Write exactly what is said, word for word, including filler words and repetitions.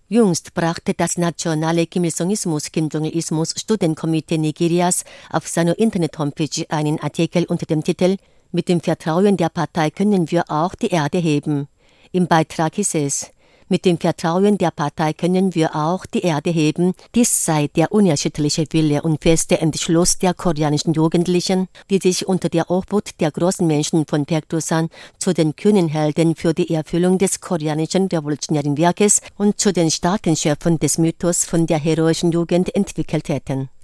Jüngst brachte das nationale Kim-Il-Sungismus-Kim-Jong-Ilismus-Studienkomitee Nigerias auf seiner Internet-Homepage einen Artikel unter dem Titel »Mit dem Vertrauen der Partei können wir auch die Erde heben«. Im Beitrag hieß es: Mit dem Vertrauen der Partei können wir auch die Erde heben. Dies sei der unerschütterliche Wille und feste Entschluss der koreanischen Jugendlichen, die sich unter der Obhut der großen Menschen von Paektusan zu den kühnen Helden für die Erfüllung des koreanischen revolutionären Werkes und zu den starken Schöpfern des Mythos von der heroischen Jugend entwickelt hätten.